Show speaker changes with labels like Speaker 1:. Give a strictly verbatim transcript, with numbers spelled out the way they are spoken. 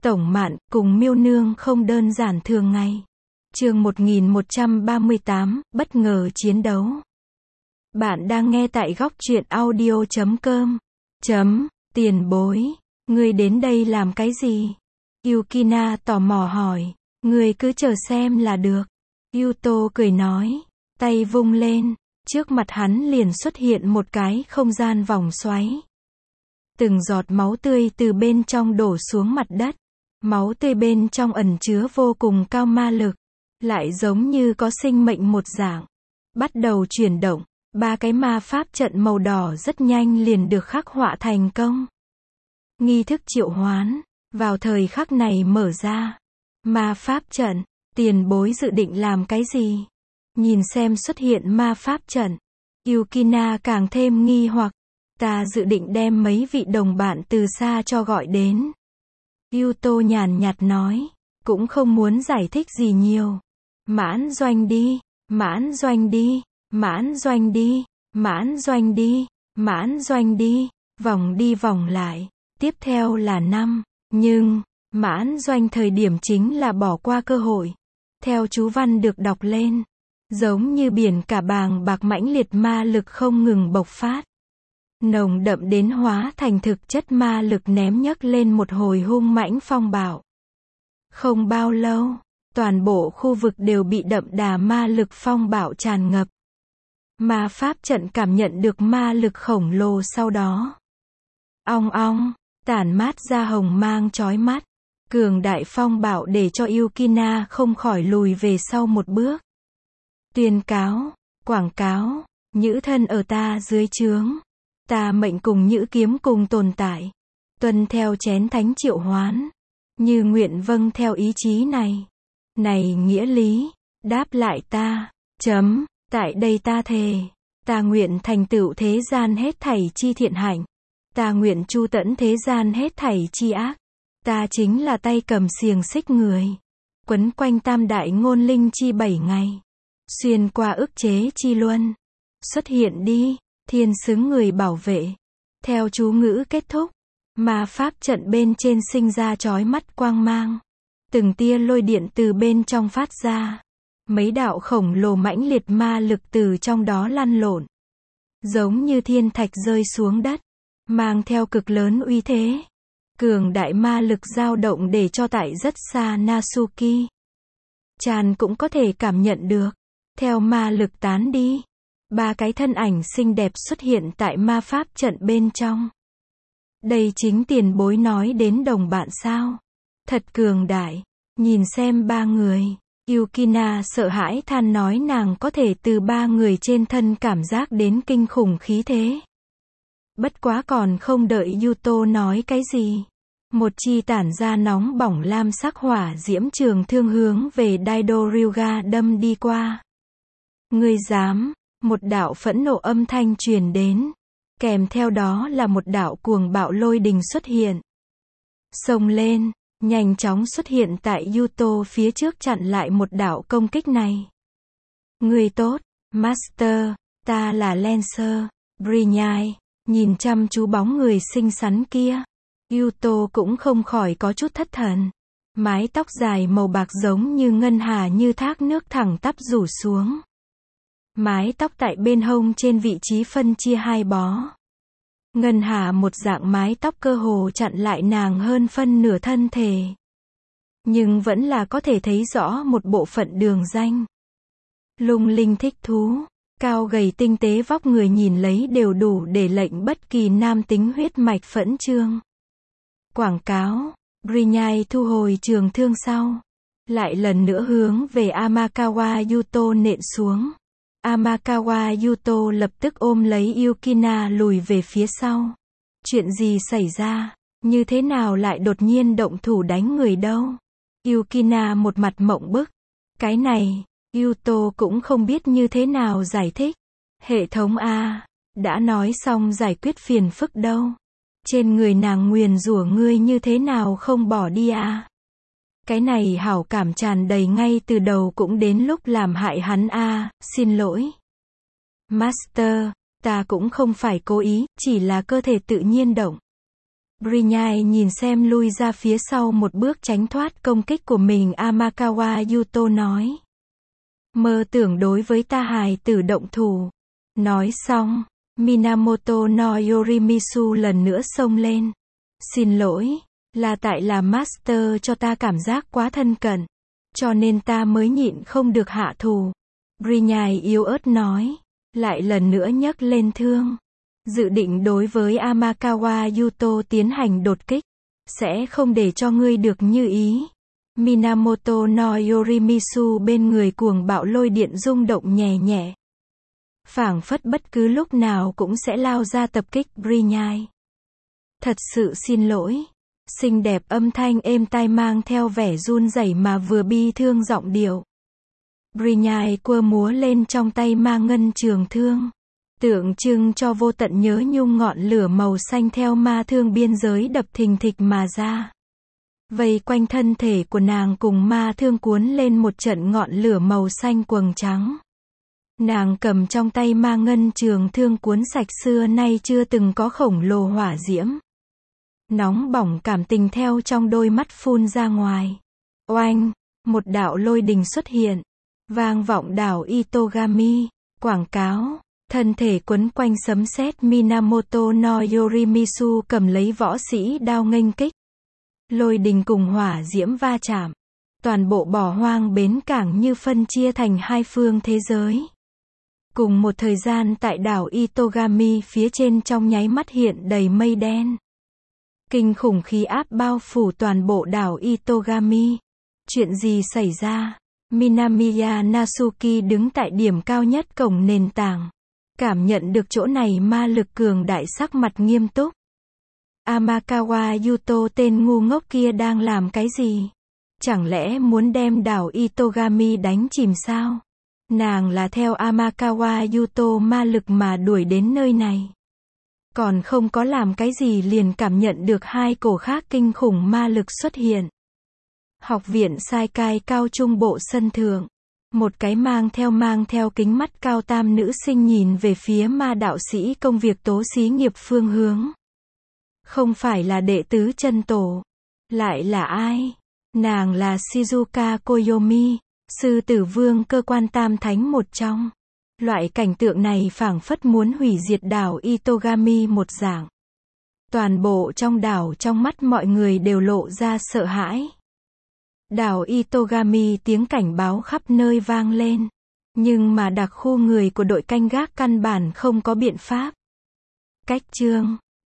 Speaker 1: Tổng Mạn, cùng Miêu Nương không đơn giản thường ngày. Chương một nghìn một trăm ba mươi tám, bất ngờ chiến đấu. Bạn đang nghe tại góc truyện audio chấm com. Chấm, tiền bối. Ngươi đến đây làm cái gì? Yukina tò mò hỏi. Ngươi cứ chờ xem là được. Yuto cười nói. Tay vung lên. Trước mặt hắn liền xuất hiện một cái không gian vòng xoáy. Từng giọt máu tươi từ bên trong đổ xuống mặt đất. Máu tươi bên trong ẩn chứa vô cùng cao ma lực. Lại giống như có sinh mệnh một dạng. Bắt đầu chuyển động. Ba cái ma pháp trận màu đỏ rất nhanh liền được khắc họa thành công. Nghi thức triệu hoán. Vào thời khắc này mở ra. Ma pháp trận. Tiền bối dự định làm cái gì? Nhìn xem xuất hiện ma pháp trận. Yukina càng thêm nghi hoặc. Ta dự định đem mấy vị đồng bạn từ xa cho gọi đến. Yuto nhàn nhạt nói. Cũng không muốn giải thích gì nhiều. Mãn doanh đi. Mãn doanh đi. Mãn doanh đi. Mãn doanh đi. Mãn doanh đi. Vòng đi vòng lại. Tiếp theo là năm. Nhưng, mãn doanh thời điểm chính là bỏ qua cơ hội. Theo chú văn được đọc lên. Giống như biển cả bàng bạc mãnh liệt ma lực không ngừng bộc phát. Nồng đậm đến hóa thành thực chất ma lực ném nhấc lên một hồi hung mãnh phong bạo. Không bao lâu, toàn bộ khu vực đều bị đậm đà ma lực phong bạo tràn ngập. Ma pháp trận cảm nhận được ma lực khổng lồ sau đó. Ong ong, tản mát ra hồng mang chói mắt. Cường đại phong bạo để cho Yukina không khỏi lùi về sau một bước. Tuyên cáo, quảng cáo, nhữ thân ở ta dưới trướng. Ta mệnh cùng nhữ kiếm cùng tồn tại. Tuân theo chén thánh triệu hoán. Như nguyện vâng theo ý chí này. Này nghĩa lý, đáp lại ta, chấm, tại đây ta thề. Ta nguyện thành tựu thế gian hết thảy chi thiện hạnh. Ta nguyện chu tẫn thế gian hết thảy chi ác. Ta chính là tay cầm xiềng xích người. Quấn quanh tam đại ngôn linh chi bảy ngày. Xuyên qua ức chế chi luân. Xuất hiện đi, thiên xứng người bảo vệ. Theo chú ngữ kết thúc. Ma pháp trận bên trên sinh ra chói mắt quang mang. Từng tia lôi điện từ bên trong phát ra. Mấy đạo khổng lồ mãnh liệt ma lực từ trong đó lăn lộn. Giống như thiên thạch rơi xuống đất. Mang theo cực lớn uy thế. Cường đại ma lực dao động để cho tại rất xa Natsuki. Chan cũng có thể cảm nhận được. Theo ma lực tán đi. Ba cái thân ảnh xinh đẹp xuất hiện tại ma pháp trận bên trong. Đây chính tiền bối nói đến đồng bạn sao? Thật cường đại. Nhìn xem ba người. Yukina sợ hãi than nói nàng có thể từ ba người trên thân cảm giác đến kinh khủng khí thế. Bất quá còn không đợi Yuto nói cái gì. Một chi tản ra nóng bỏng lam sắc hỏa diễm trường thương hướng về Daido Ryuga đâm đi qua. Ngươi dám, một đạo phẫn nộ âm thanh truyền đến. Kèm theo đó là một đạo cuồng bạo lôi đình xuất hiện. Xông lên, nhanh chóng xuất hiện tại Yuto phía trước chặn lại một đạo công kích này. Ngươi tốt, Master, ta là Lancer, Brinyai. Nhìn chăm chú bóng người xinh xắn kia. Yuto cũng không khỏi có chút thất thần. Mái tóc dài màu bạc giống như ngân hà như thác nước thẳng tắp rủ xuống. Mái tóc tại bên hông trên vị trí phân chia hai bó. Ngân hà một dạng mái tóc cơ hồ chặn lại nàng hơn phân nửa thân thể. Nhưng vẫn là có thể thấy rõ một bộ phận đường danh. Lung linh thích thú. Cao gầy tinh tế vóc người nhìn lấy đều đủ để lệnh bất kỳ nam tính huyết mạch phẫn trương. Quảng cáo. Brinyai thu hồi trường thương sau. Lại lần nữa hướng về Amakawa Yuto nện xuống. Amakawa Yuto lập tức ôm lấy Yukina lùi về phía sau. Chuyện gì xảy ra? Như thế nào lại đột nhiên động thủ đánh người đâu? Yukina một mặt mộng bức. Cái này, Yuto cũng không biết như thế nào giải thích. Hệ thống A, đã nói xong giải quyết phiền phức đâu. Trên người nàng nguyền rủa ngươi như thế nào không bỏ đi à? Cái này hảo cảm tràn đầy ngay từ đầu cũng đến lúc làm hại hắn a, xin lỗi. Master, ta cũng không phải cố ý, chỉ là cơ thể tự nhiên động. Brinyai nhìn xem lui ra phía sau một bước tránh thoát công kích của mình. Amakawa Yuto nói. Mơ tưởng đối với ta hài tử động thủ. Nói xong, Minamoto no Yorimizu lần nữa xông lên. Xin lỗi, là tại là Master cho ta cảm giác quá thân cận, cho nên ta mới nhịn không được hạ thủ. Brinyai yếu ớt nói, lại lần nữa nhấc lên thương. Dự định đối với Amakawa Yuto tiến hành đột kích. Sẽ không để cho ngươi được như ý. Minamoto no Yorimizu bên người cuồng bạo lôi điện rung động nhẹ nhẹ. Phảng phất bất cứ lúc nào cũng sẽ lao ra tập kích Brinyai. Thật sự xin lỗi. Xinh đẹp âm thanh êm tai mang theo vẻ run rẩy mà vừa bi thương giọng điệu. Brinyai quơ múa lên trong tay mang ngân trường thương. Tượng trưng cho vô tận nhớ nhung ngọn lửa màu xanh theo ma thương biên giới đập thình thịch mà ra. Vây quanh thân thể của nàng cùng ma thương cuốn lên một trận ngọn lửa màu xanh quầng trắng. Nàng cầm trong tay ma ngân trường thương cuốn sạch xưa nay chưa từng có khổng lồ hỏa diễm. Nóng bỏng cảm tình theo trong đôi mắt phun ra ngoài. Oanh, một đạo lôi đình xuất hiện. Vang vọng đảo Itogami. Quảng cáo. Thân thể quấn quanh sấm sét. Minamoto no Yorimizu cầm lấy võ sĩ đao nghênh kích. Lôi đình cùng hỏa diễm va chạm. Toàn bộ bỏ hoang bến cảng như phân chia thành hai phương thế giới. Cùng một thời gian tại đảo Itogami phía trên trong nháy mắt hiện đầy mây đen. Kinh khủng khí áp bao phủ toàn bộ đảo Itogami. Chuyện gì xảy ra? Minamiya Natsuki đứng tại điểm cao nhất cổng nền tảng. Cảm nhận được chỗ này ma lực cường đại, sắc mặt nghiêm túc. Amakawa Yuto tên ngu ngốc kia đang làm cái gì? Chẳng lẽ muốn đem đảo Itogami đánh chìm sao? Nàng là theo Amakawa Yuto ma lực mà đuổi đến nơi này. Còn không có làm cái gì liền cảm nhận được hai cổ khác kinh khủng ma lực xuất hiện. Học viện Saikai cao trung bộ sân thượng. Một cái mang theo mang theo kính mắt cao tam nữ sinh nhìn về phía ma đạo sĩ công việc tố xí nghiệp phương hướng. Không phải là đệ tứ chân tổ. Lại là ai? Nàng là Shizuka Koyomi, sư tử vương cơ quan tam thánh một trong. Loại cảnh tượng này phảng phất muốn hủy diệt đảo Itogami một dạng. Toàn bộ trong đảo trong mắt mọi người đều lộ ra sợ hãi. Đảo Itogami tiếng cảnh báo khắp nơi vang lên. Nhưng mà đặc khu người của đội canh gác căn bản không có biện pháp. Cách chương